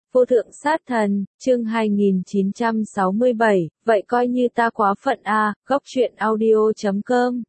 Vô thượng sát thần, chương 2967, vậy coi như ta quá phận a. Góc truyện audio.com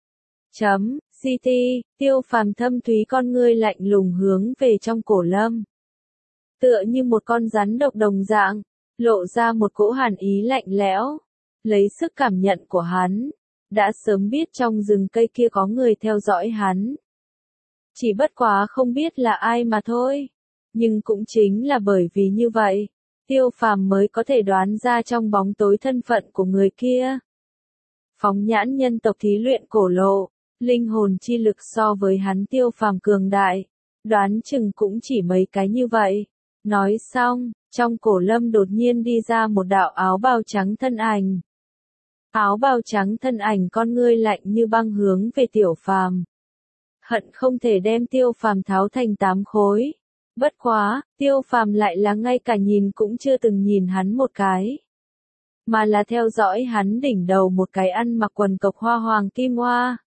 CT, Tiêu Phàm thâm thúy con ngươi lạnh lùng hướng về trong cổ lâm. Tựa như một con rắn độc đồng dạng, lộ ra một cỗ hàn ý lạnh lẽo. Lấy sức cảm nhận của hắn, đã sớm biết trong rừng cây kia có người theo dõi hắn. Chỉ bất quá không biết là ai mà thôi. Nhưng cũng chính là bởi vì như vậy, Tiêu Phàm mới có thể đoán ra trong bóng tối thân phận của người kia. Phóng nhãn nhân tộc thí luyện cổ lộ, linh hồn chi lực so với hắn Tiêu Phàm cường đại, đoán chừng cũng chỉ mấy cái như vậy. Nói xong, trong cổ lâm đột nhiên đi ra một đạo áo bào trắng thân ảnh. Áo bào trắng thân ảnh con ngươi lạnh như băng hướng về Tiểu Phàm. Hận không thể đem Tiêu Phàm tháo thành 8 khối. Bất quá, Tiêu Phàm lại là ngay cả nhìn cũng chưa từng nhìn hắn một cái. Mà là theo dõi hắn đỉnh đầu một cái ăn mặc quần cộc hoa hoàng kim oa.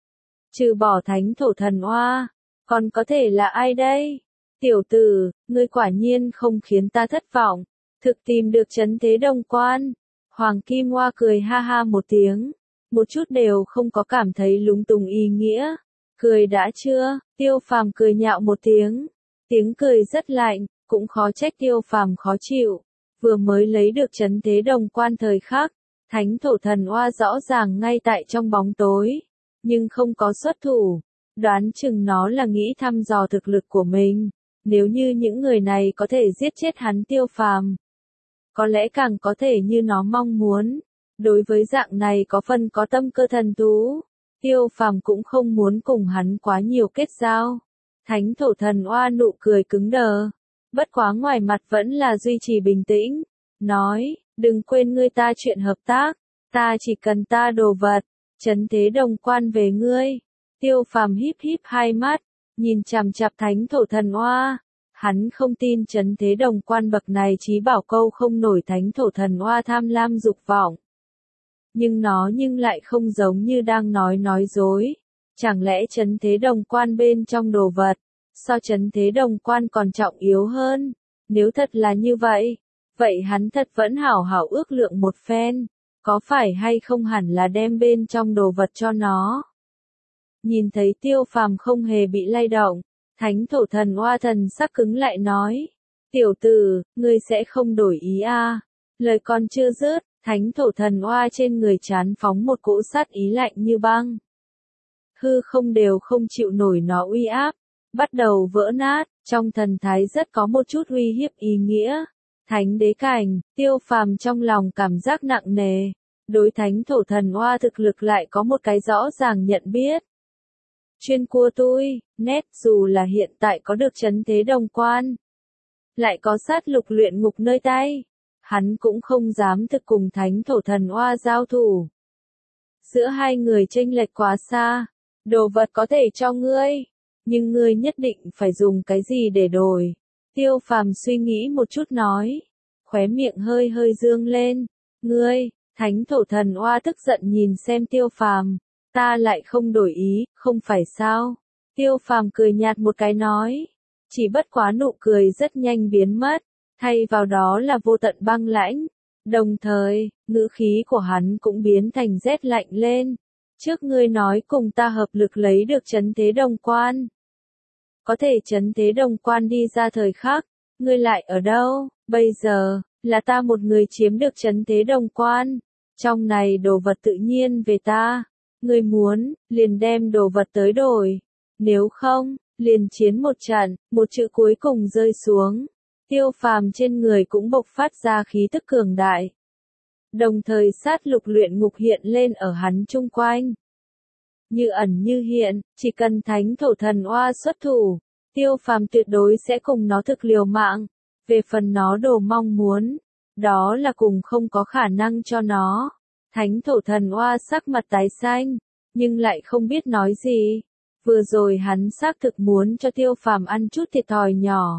Trừ bỏ thánh thổ thần oa, còn có thể là ai đây? Tiểu tử, ngươi quả nhiên không khiến ta thất vọng. Thực tìm được trấn thế đồng quan. Hoàng kim oa cười ha ha một tiếng. Một chút đều không có cảm thấy lúng túng ý nghĩa. Cười đã chưa? Tiêu Phàm cười nhạo một tiếng. Tiếng cười rất lạnh, cũng khó trách Tiêu Phàm khó chịu. Vừa mới lấy được trấn thế đồng quan thời khắc, thánh thổ thần oa rõ ràng ngay tại trong bóng tối, nhưng không có xuất thủ. Đoán chừng nó là nghĩ thăm dò thực lực của mình. Nếu như những người này có thể giết chết hắn Tiêu Phàm, có lẽ càng có thể như nó mong muốn. Đối với dạng này có phần có tâm cơ thần thú, Tiêu Phàm cũng không muốn cùng hắn quá nhiều kết giao. Thánh thổ thần oa nụ cười cứng đờ. Bất quá ngoài mặt vẫn là duy trì bình tĩnh. Nói, đừng quên ngươi ta chuyện hợp tác. Ta chỉ cần ta đồ vật. Trấn thế đồng quan về ngươi. Tiêu Phàm híp híp hai mắt. Nhìn chằm chằm thánh thổ thần oa. Hắn không tin trấn thế đồng quan bậc này chí bảo câu không nổi thánh thổ thần oa tham lam dục vọng. Nhưng nó lại không giống như đang nói dối. Chẳng lẽ trấn thế đồng quan bên trong đồ vật, so trấn thế đồng quan còn trọng yếu hơn? Nếu thật là như vậy, vậy hắn thật vẫn hảo hảo ước lượng một phen, có phải hay không hẳn là đem bên trong đồ vật cho nó. Nhìn thấy Tiêu Phàm không hề bị lay động, thánh thổ thần oa thần sắc cứng lại nói, tiểu tử, ngươi sẽ không đổi ý a? Lời còn chưa dứt, thánh thổ thần oa trên người trán phóng một cỗ sát ý lạnh như băng. Hư không đều không chịu nổi nó uy áp, bắt đầu vỡ nát, trong thần thái rất có một chút uy hiếp ý nghĩa. Thánh đế cảnh, Tiêu Phàm trong lòng cảm giác nặng nề, đối thánh thổ thần oa thực lực lại có một cái rõ ràng nhận biết. Chuyên cua tôi, nét dù là hiện tại có được trấn thế đồng quan, lại có sát lục luyện ngục nơi tay, hắn cũng không dám thực cùng thánh thổ thần oa giao thủ. Giữa hai người chênh lệch quá xa. Đồ vật có thể cho ngươi, nhưng ngươi nhất định phải dùng cái gì để đổi? Tiêu Phàm suy nghĩ một chút nói, khóe miệng hơi hơi dương lên. Ngươi, thánh thổ thần oa tức giận nhìn xem Tiêu Phàm, ta lại không đổi ý, không phải sao? Tiêu Phàm cười nhạt một cái nói, chỉ bất quá nụ cười rất nhanh biến mất, thay vào đó là vô tận băng lãnh. Đồng thời, ngữ khí của hắn cũng biến thành rét lạnh lên. Trước ngươi nói cùng ta hợp lực lấy được trấn thế đồng quan. Có thể trấn thế đồng quan đi ra thời khắc, ngươi lại ở đâu? Bây giờ, là ta một người chiếm được trấn thế đồng quan. Trong này đồ vật tự nhiên về ta. Ngươi muốn, liền đem đồ vật tới đổi. Nếu không, liền chiến một trận, một chữ cuối cùng rơi xuống. Tiêu Phàm trên người cũng bộc phát ra khí tức cường đại. Đồng thời sát lục luyện ngục hiện lên ở hắn chung quanh. Như ẩn như hiện, chỉ cần thánh thổ thần oa xuất thủ, Tiêu Phàm tuyệt đối sẽ cùng nó thực liều mạng. Về phần nó đồ mong muốn, đó là cùng không có khả năng cho nó. Thánh thổ thần oa sắc mặt tái xanh, nhưng lại không biết nói gì. Vừa rồi hắn xác thực muốn cho Tiêu Phàm ăn chút thiệt thòi nhỏ.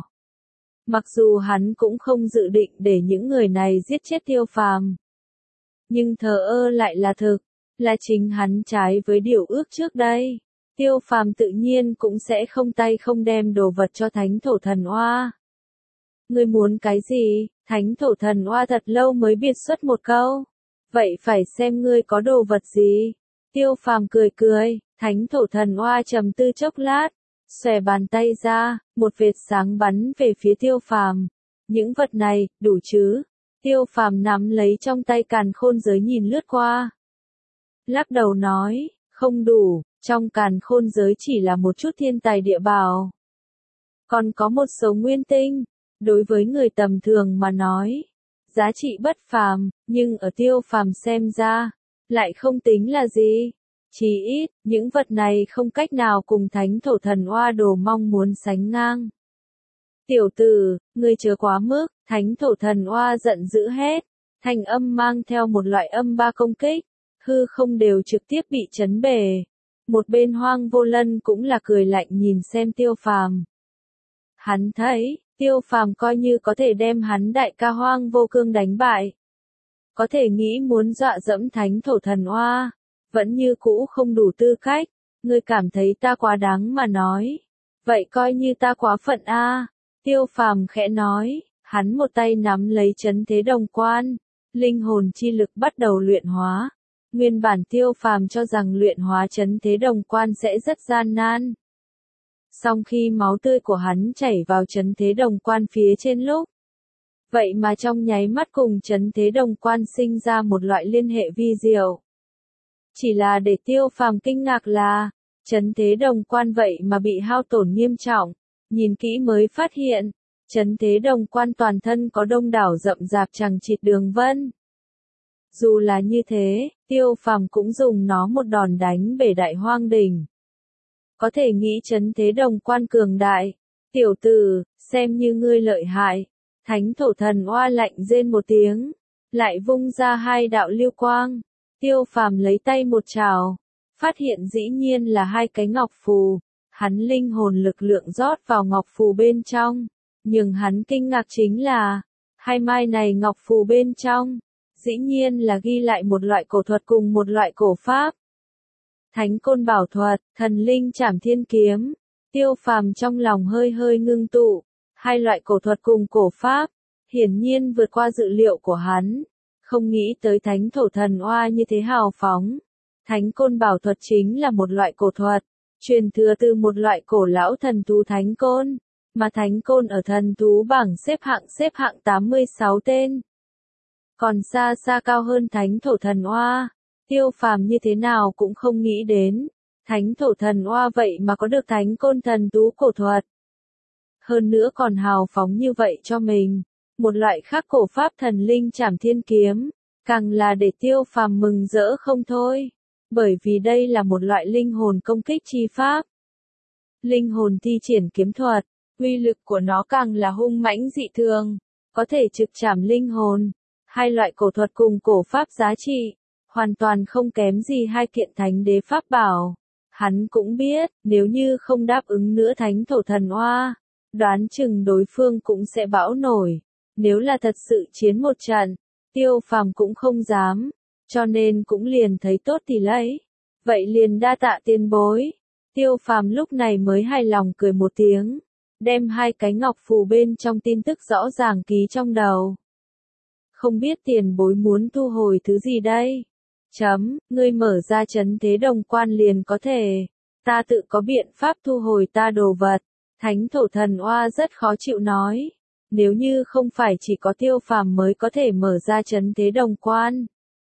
Mặc dù hắn cũng không dự định để những người này giết chết Tiêu Phàm, nhưng thờ ơ lại là thực, là chính hắn trái với điều ước trước đây. Tiêu Phàm tự nhiên cũng sẽ không tay không đem đồ vật cho thánh thổ thần oa. Ngươi muốn cái gì? Thánh thổ thần oa thật lâu mới biệt xuất một câu. Vậy phải xem ngươi có đồ vật gì. Tiêu Phàm cười cười, thánh thổ thần oa trầm tư chốc lát, xòe bàn tay ra, một vệt sáng bắn về phía Tiêu Phàm. Những vật này, đủ chứ? Tiêu Phàm nắm lấy trong tay càn khôn giới nhìn lướt qua. Lắc đầu nói, không đủ, trong càn khôn giới chỉ là một chút thiên tài địa bảo. Còn có một số nguyên tinh, đối với người tầm thường mà nói, giá trị bất phàm, nhưng ở Tiêu Phàm xem ra, lại không tính là gì. Chỉ ít, những vật này không cách nào cùng thánh thổ thần oa đồ mong muốn sánh ngang. Tiểu tử, ngươi chớ quá mức, thánh thổ thần oa giận dữ hét, thanh âm mang theo một loại âm ba công kích, hư không đều trực tiếp bị chấn bể. Một bên Hoang Vô Lân cũng là cười lạnh nhìn xem Tiêu Phàm. Hắn thấy, Tiêu Phàm coi như có thể đem hắn đại ca Hoang Vô Cương đánh bại. Có thể nghĩ muốn dọa dẫm thánh thổ thần oa, vẫn như cũ không đủ tư cách, ngươi cảm thấy ta quá đáng mà nói. Vậy coi như ta quá phận a. Tiêu Phàm khẽ nói, hắn một tay nắm lấy chấn thế đồng quan, linh hồn chi lực bắt đầu luyện hóa. Nguyên bản Tiêu Phàm cho rằng luyện hóa chấn thế đồng quan sẽ rất gian nan. Song khi máu tươi của hắn chảy vào chấn thế đồng quan phía trên lúc, vậy mà trong nháy mắt cùng chấn thế đồng quan sinh ra một loại liên hệ vi diệu. Chỉ là để Tiêu Phàm kinh ngạc là, chấn thế đồng quan vậy mà bị hao tổn nghiêm trọng, nhìn kỹ mới phát hiện, chấn thế đồng quan toàn thân có đông đảo rậm rạp chằng chịt đường vân. Dù là như thế, Tiêu Phàm cũng dùng nó một đòn đánh bể Đại Hoang đỉnh. Có thể nghĩ chấn thế đồng quan cường đại, tiểu tử, xem như ngươi lợi hại. Thánh thổ thần oa lạnh rên một tiếng, lại vung ra hai đạo lưu quang. Tiêu Phàm lấy tay một trào, phát hiện dĩ nhiên là hai cái ngọc phù. Hắn linh hồn lực lượng rót vào ngọc phù bên trong, nhưng hắn kinh ngạc chính là, hai mai này ngọc phù bên trong, dĩ nhiên là ghi lại một loại cổ thuật cùng một loại cổ pháp. Thánh côn bảo thuật, thần linh trảm thiên kiếm. Tiêu Phàm trong lòng hơi hơi ngưng tụ, hai loại cổ thuật cùng cổ pháp, hiển nhiên vượt qua dự liệu của hắn. Không nghĩ tới thánh thổ thần oa như thế hào phóng. Thánh côn bảo thuật chính là một loại cổ thuật, truyền thừa từ một loại cổ lão thần thú thánh côn, mà thánh côn ở thần thú bảng xếp hạng 86 tên. Còn xa xa cao hơn thánh thổ thần oa. Tiêu Phàm như thế nào cũng không nghĩ đến, thánh thổ thần oa vậy mà có được thánh côn thần thú cổ thuật. Hơn nữa còn hào phóng như vậy cho mình, một loại khác cổ pháp thần linh trảm thiên kiếm, càng là để Tiêu Phàm mừng rỡ không thôi, bởi vì đây là một loại linh hồn công kích chi pháp. Linh hồn thi triển kiếm thuật, uy lực của nó càng là hung mãnh dị thường, có thể trực chạm linh hồn. Hai loại cổ thuật cùng cổ pháp giá trị, hoàn toàn không kém gì hai kiện thánh đế pháp bảo. Hắn cũng biết, nếu như không đáp ứng nữa thánh thổ thần oa, đoán chừng đối phương cũng sẽ bão nổi. Nếu là thật sự chiến một trận, Tiêu Phàm cũng không dám, cho nên cũng liền thấy tốt thì lấy. Vậy liền đa tạ tiền bối. Tiêu Phàm lúc này mới hài lòng cười một tiếng, đem hai cái ngọc phù bên trong tin tức rõ ràng ký trong đầu. Không biết tiền bối muốn thu hồi thứ gì đây? Ngươi mở ra chấn thế đồng quan liền có thể. Ta tự có biện pháp thu hồi ta đồ vật. Thánh thổ thần oa rất khó chịu nói. Nếu như không phải chỉ có Tiêu Phàm mới có thể mở ra chấn thế đồng quan,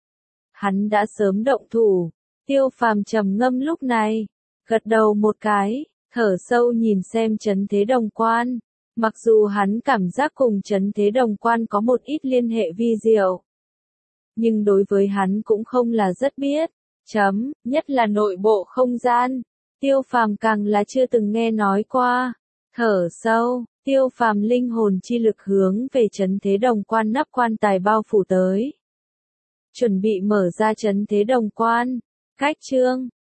hắn đã sớm động thủ. Tiêu Phàm trầm ngâm lúc này, gật đầu một cái, thở sâu nhìn xem chấn thế đồng quan. Mặc dù hắn cảm giác cùng chấn thế đồng quan có một ít liên hệ vi diệu, nhưng đối với hắn cũng không là rất biết. Nhất là nội bộ không gian, Tiêu Phàm càng là chưa từng nghe nói qua. Thở sâu, Tiêu Phàm linh hồn chi lực hướng về chấn thế đồng quan nắp quan tài bao phủ tới. Chuẩn bị mở ra chấn thế đồng quan. Cách chương